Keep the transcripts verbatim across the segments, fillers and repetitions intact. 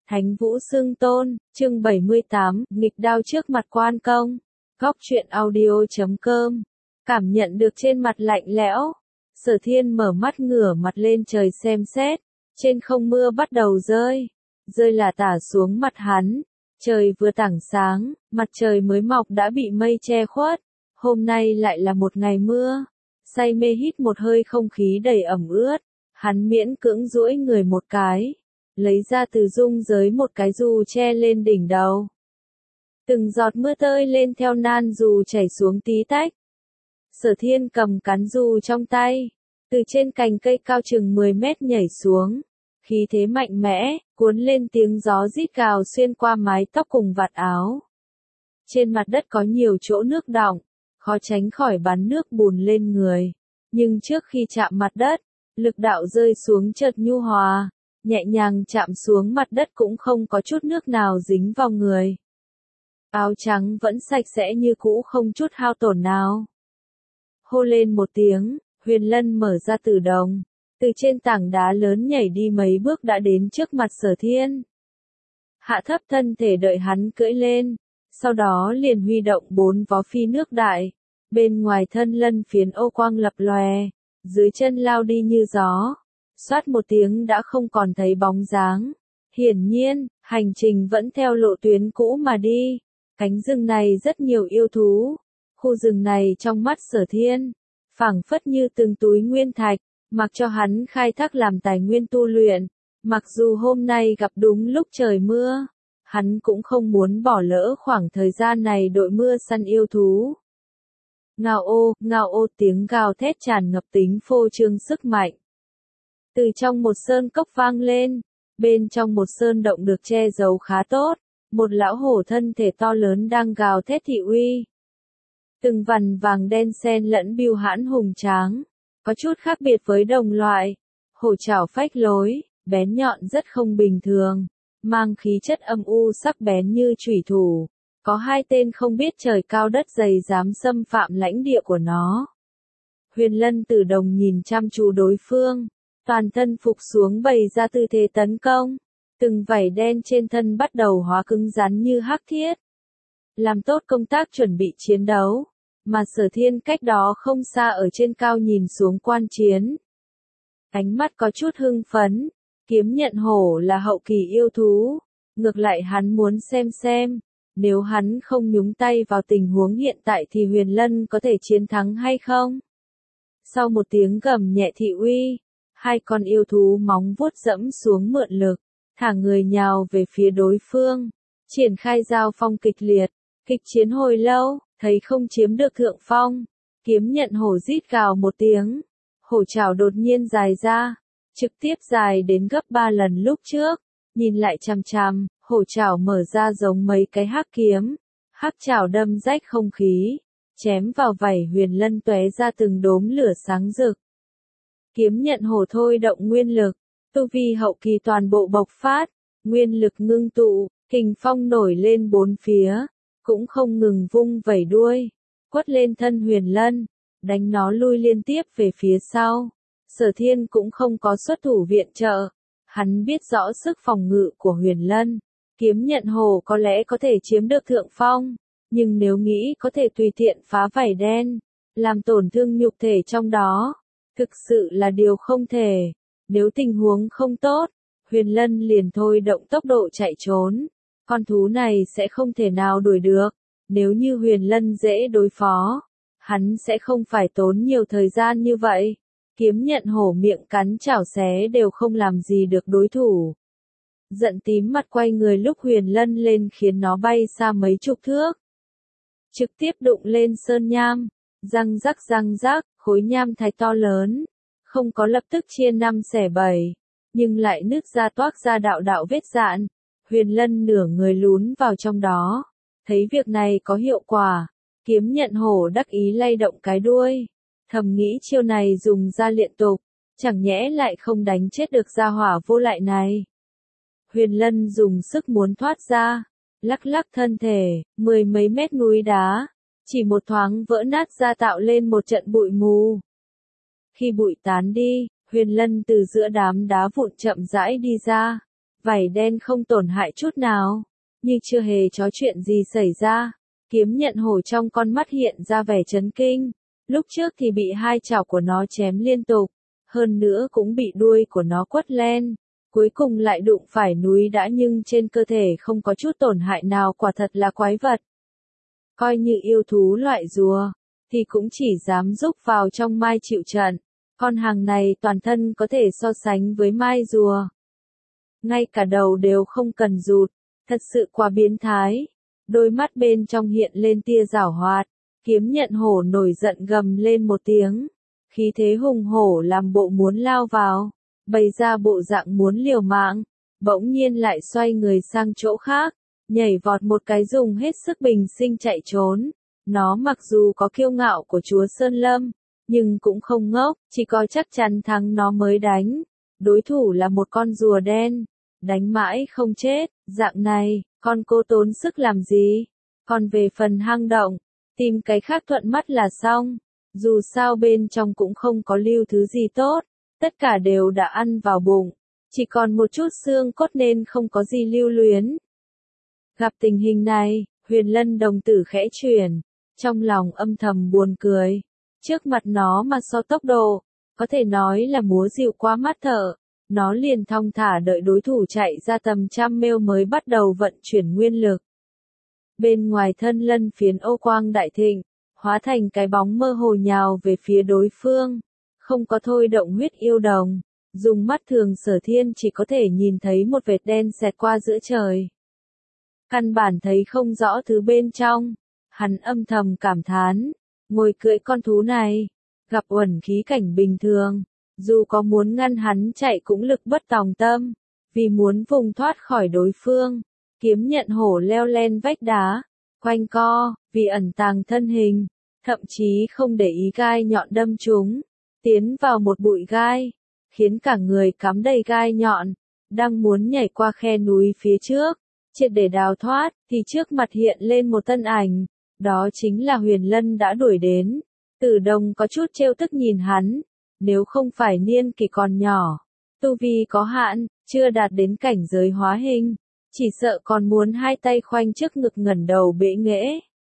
Thánh Vũ Xưng Tôn, chương bảy mươi tám, nghịch đao trước mặt quan công. Góc truyện audio chấm com. Cảm nhận được trên mặt lạnh lẽo, Sở Thiên mở mắt ngửa mặt lên trời xem xét, trên không mưa bắt đầu rơi, rơi là tả xuống mặt hắn. Trời vừa tảng sáng, mặt trời mới mọc đã bị mây che khuất, hôm nay lại là một ngày mưa. Say mê hít một hơi không khí đầy ẩm ướt, hắn miễn cưỡng duỗi người một cái, lấy ra từ dung giới một cái dù che lên đỉnh đầu. Từng giọt mưa tơi lên theo nan dù chảy xuống tí tách. Sở Thiên cầm cán dù trong tay, từ trên cành cây cao chừng mười mét nhảy xuống, khí thế mạnh mẽ, cuốn lên tiếng gió rít gào xuyên qua mái tóc cùng vạt áo. Trên mặt đất có nhiều chỗ nước đọng, khó tránh khỏi bắn nước bùn lên người, nhưng trước khi chạm mặt đất, lực đạo rơi xuống chợt nhu hòa, nhẹ nhàng chạm xuống mặt đất cũng không có chút nước nào dính vào người. Áo trắng vẫn sạch sẽ như cũ, không chút hao tổn nào. Hô lên một tiếng, Huyền Lân mở ra tử đồng, từ trên tảng đá lớn nhảy đi mấy bước đã đến trước mặt Sở Thiên. Hạ thấp thân thể đợi hắn cưỡi lên, sau đó liền huy động bốn vó phi nước đại, bên ngoài thân lân phiến ô quang lập lòe, dưới chân lao đi như gió, xoát một tiếng đã không còn thấy bóng dáng. Hiển nhiên, hành trình vẫn theo lộ tuyến cũ mà đi. Cánh rừng này rất nhiều yêu thú, khu rừng này trong mắt Sở Thiên, phảng phất như từng túi nguyên thạch, mặc cho hắn khai thác làm tài nguyên tu luyện. Mặc dù hôm nay gặp đúng lúc trời mưa, hắn cũng không muốn bỏ lỡ khoảng thời gian này đội mưa săn yêu thú. Ngao ô, ngao ô, tiếng gào thét tràn ngập tính phô trương sức mạnh. Từ trong một sơn cốc vang lên, bên trong một sơn động được che giấu khá tốt, một lão hổ thân thể to lớn đang gào thét thị uy. Từng vằn vàng đen xen lẫn bưu hãn hùng tráng, có chút khác biệt với đồng loại. Hổ chảo phách lối, bén nhọn rất không bình thường, mang khí chất âm u sắc bén như chủy thủ. Có hai tên không biết trời cao đất dày dám xâm phạm lãnh địa của nó. Huyền Lân Tử Đồng nhìn chăm chú đối phương, toàn thân phục xuống bày ra tư thế tấn công. Từng vảy đen trên thân bắt đầu hóa cứng rắn như hắc thiết. Làm tốt công tác chuẩn bị chiến đấu, mà Sở Thiên cách đó không xa ở trên cao nhìn xuống quan chiến. Ánh mắt có chút hưng phấn, kiếm nhận hổ là hậu kỳ yêu thú, ngược lại hắn muốn xem xem, nếu hắn không nhúng tay vào tình huống hiện tại thì Huyền Lân có thể chiến thắng hay không. Sau một tiếng gầm nhẹ thị uy, hai con yêu thú móng vuốt dẫm xuống mượn lực, thả người nhào về phía đối phương, triển khai giao phong kịch liệt. Kịch chiến hồi lâu, thấy không chiếm được thượng phong, kiếm nhận hổ rít gào một tiếng, hổ chảo đột nhiên dài ra, trực tiếp dài đến gấp ba lần lúc trước. Nhìn lại chằm chằm, hổ chảo mở ra giống mấy cái hắc kiếm, hắc chảo đâm rách không khí, chém vào vảy Huyền Lân tóe ra từng đốm lửa sáng rực. Kiếm nhận hổ thôi động nguyên lực, tu vi hậu kỳ toàn bộ bộc phát, nguyên lực ngưng tụ, kình phong nổi lên bốn phía, cũng không ngừng vung vẩy đuôi, quất lên thân Huyền Lân, đánh nó lui liên tiếp về phía sau. Sở Thiên cũng không có xuất thủ viện trợ, hắn biết rõ sức phòng ngự của Huyền Lân, kiếm nhận hổ có lẽ có thể chiếm được thượng phong, nhưng nếu nghĩ có thể tùy tiện phá vảy đen, làm tổn thương nhục thể trong đó, thực sự là điều không thể. Nếu tình huống không tốt, Huyền Lân liền thôi động tốc độ chạy trốn, con thú này sẽ không thể nào đuổi được. Nếu như Huyền Lân dễ đối phó, hắn sẽ không phải tốn nhiều thời gian như vậy. Kiếm nhận hổ miệng cắn chảo xé đều không làm gì được đối thủ. Giận tím mặt quay người lúc Huyền Lân lên khiến nó bay xa mấy chục thước. Trực tiếp đụng lên sơn nham, răng rắc răng rắc, khối nham thạch to lớn, không có lập tức chia năm xẻ bảy, nhưng lại nứt ra toác ra đạo đạo vết dạn. Huyền Lân nửa người lún vào trong đó, thấy việc này có hiệu quả, kiếm nhận hổ đắc ý lay động cái đuôi, thầm nghĩ chiêu này dùng ra liên tục, chẳng nhẽ lại không đánh chết được gia hỏa vô lại này. Huyền Lân dùng sức muốn thoát ra, lắc lắc thân thể, mười mấy mét núi đá, chỉ một thoáng vỡ nát ra tạo lên một trận bụi mù. Khi bụi tán đi, Huyền Lân từ giữa đám đá vụn chậm rãi đi ra, vảy đen không tổn hại chút nào, như chưa hề có chuyện gì xảy ra. Kiếm nhận hổ trong con mắt hiện ra vẻ chấn kinh, lúc trước thì bị hai chảo của nó chém liên tục, hơn nữa cũng bị đuôi của nó quất len, cuối cùng lại đụng phải núi đá nhưng trên cơ thể không có chút tổn hại nào, quả thật là quái vật. Coi như yêu thú loại rùa, thì cũng chỉ dám rúc vào trong mai chịu trận, con hàng này toàn thân có thể so sánh với mai rùa. Ngay cả đầu đều không cần rụt, thật sự quá biến thái. Đôi mắt bên trong hiện lên tia giảo hoạt, kiếm nhận hổ nổi giận gầm lên một tiếng, khí thế hùng hổ làm bộ muốn lao vào, bày ra bộ dạng muốn liều mạng, bỗng nhiên lại xoay người sang chỗ khác, nhảy vọt một cái dùng hết sức bình sinh chạy trốn. Nó mặc dù có kiêu ngạo của chúa Sơn Lâm, nhưng cũng không ngốc, chỉ có chắc chắn thắng nó mới đánh. Đối thủ là một con rùa đen, đánh mãi không chết, dạng này, con cô tốn sức làm gì? Còn về phần hang động, tìm cái khác thuận mắt là xong. Dù sao bên trong cũng không có lưu thứ gì tốt, tất cả đều đã ăn vào bụng, chỉ còn một chút xương cốt nên không có gì lưu luyến. Gặp tình hình này, Huyền Lân đồng tử khẽ chuyển, trong lòng âm thầm buồn cười. Trước mặt nó mà so tốc độ, có thể nói là múa dịu qua mắt thợ. Nó liền thong thả đợi đối thủ chạy ra tầm trăm mêu mới bắt đầu vận chuyển nguyên lực. Bên ngoài thân lân phiến ô quang đại thịnh, hóa thành cái bóng mơ hồ nhào về phía đối phương. Không có thôi động huyết yêu đồng, dùng mắt thường Sở Thiên chỉ có thể nhìn thấy một vệt đen xẹt qua giữa trời. Căn bản thấy không rõ thứ bên trong, hắn âm thầm cảm thán, ngồi cưỡi con thú này, gặp uẩn khí cảnh bình thường. Dù có muốn ngăn hắn chạy cũng lực bất tòng tâm, vì muốn vùng thoát khỏi đối phương, kiếm nhận hổ leo lên vách đá, quanh co, vì ẩn tàng thân hình, thậm chí không để ý gai nhọn đâm chúng, tiến vào một bụi gai, khiến cả người cắm đầy gai nhọn, đang muốn nhảy qua khe núi phía trước, triệt để đào thoát, thì trước mặt hiện lên một thân ảnh, đó chính là Huyền Lân đã đuổi đến. Tử Đồng có chút trêu tức nhìn hắn. Nếu không phải niên kỷ còn nhỏ, tu vi có hạn, chưa đạt đến cảnh giới hóa hình, chỉ sợ còn muốn hai tay khoanh trước ngực ngẩng đầu bệ nghệ.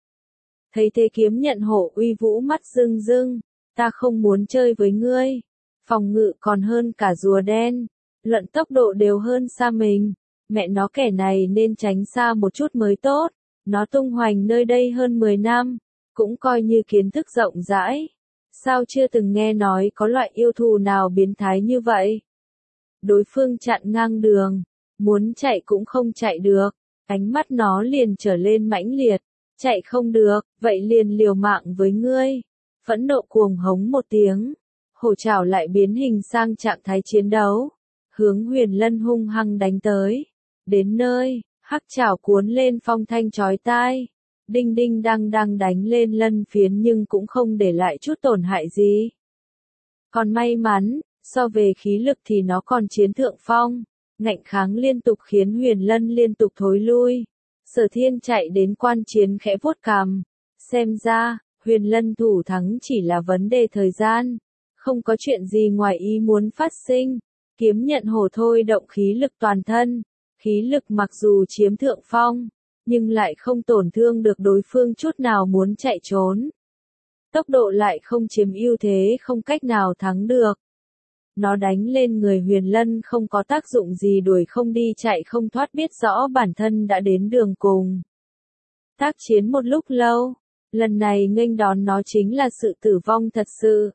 Thấy thế kiếm nhận hổ uy vũ mắt rưng rưng, ta không muốn chơi với ngươi, phòng ngự còn hơn cả rùa đen, luận tốc độ đều hơn xa mình, mẹ nó kẻ này nên tránh xa một chút mới tốt, nó tung hoành nơi đây hơn mười năm, cũng coi như kiến thức rộng rãi. Sao chưa từng nghe nói có loại yêu thù nào biến thái như vậy? Đối phương chặn ngang đường, muốn chạy cũng không chạy được, ánh mắt nó liền trở lên mãnh liệt, chạy không được, vậy liền liều mạng với ngươi. Phẫn nộ cuồng hống một tiếng, hổ trảo lại biến hình sang trạng thái chiến đấu, hướng Huyền Lân hung hăng đánh tới. Đến nơi, hắc trảo cuốn lên phong thanh chói tai. Đinh đinh đang đang đánh lên lân phiến nhưng cũng không để lại chút tổn hại gì. Còn may mắn, so về khí lực thì nó còn chiến thượng phong, ngạnh kháng liên tục khiến Huyền Lân liên tục thối lui. Sở Thiên chạy đến quan chiến khẽ vuốt cằm, xem ra, Huyền Lân thủ thắng chỉ là vấn đề thời gian, không có chuyện gì ngoài ý muốn phát sinh. Kiếm nhận hổ thôi động khí lực toàn thân, khí lực mặc dù chiếm thượng phong, nhưng lại không tổn thương được đối phương chút nào, muốn chạy trốn. Tốc độ lại không chiếm ưu thế, không cách nào thắng được. Nó đánh lên người Huyền Lân không có tác dụng gì, đuổi không đi chạy không thoát, biết rõ bản thân đã đến đường cùng. Tác chiến một lúc lâu, lần này nghênh đón nó chính là sự tử vong thật sự.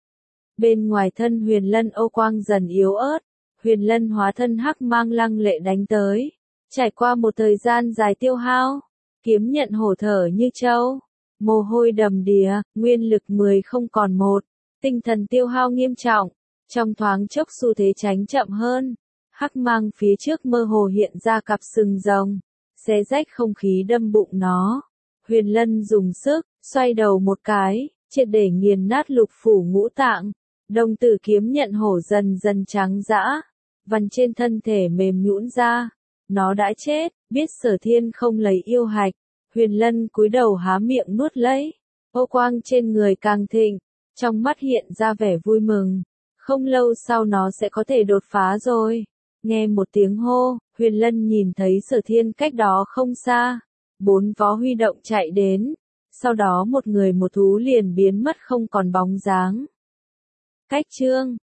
Bên ngoài thân Huyền Lân ô quang dần yếu ớt, Huyền Lân hóa thân hắc mang lăng lệ đánh tới. Trải qua một thời gian dài tiêu hao, kiếm nhận hổ thở như trâu, mồ hôi đầm đìa, nguyên lực mười không còn một, tinh thần tiêu hao nghiêm trọng, trong thoáng chốc xu thế tránh chậm hơn, hắc mang phía trước mơ hồ hiện ra cặp sừng rồng, xé rách không khí đâm bụng nó. Huyền Lân dùng sức, xoay đầu một cái, triệt để nghiền nát lục phủ ngũ tạng, đồng tử kiếm nhận hổ dần dần trắng dã, vằn trên thân thể mềm nhũn ra. Nó đã chết, biết Sở Thiên không lấy yêu hạch, Huyền Lân cúi đầu há miệng nuốt lấy, ô quang trên người càng thịnh, trong mắt hiện ra vẻ vui mừng, không lâu sau nó sẽ có thể đột phá rồi. Nghe một tiếng hô, Huyền Lân nhìn thấy Sở Thiên cách đó không xa. Bốn vó huy động chạy đến. Sau đó một người một thú liền biến mất không còn bóng dáng. Cách chương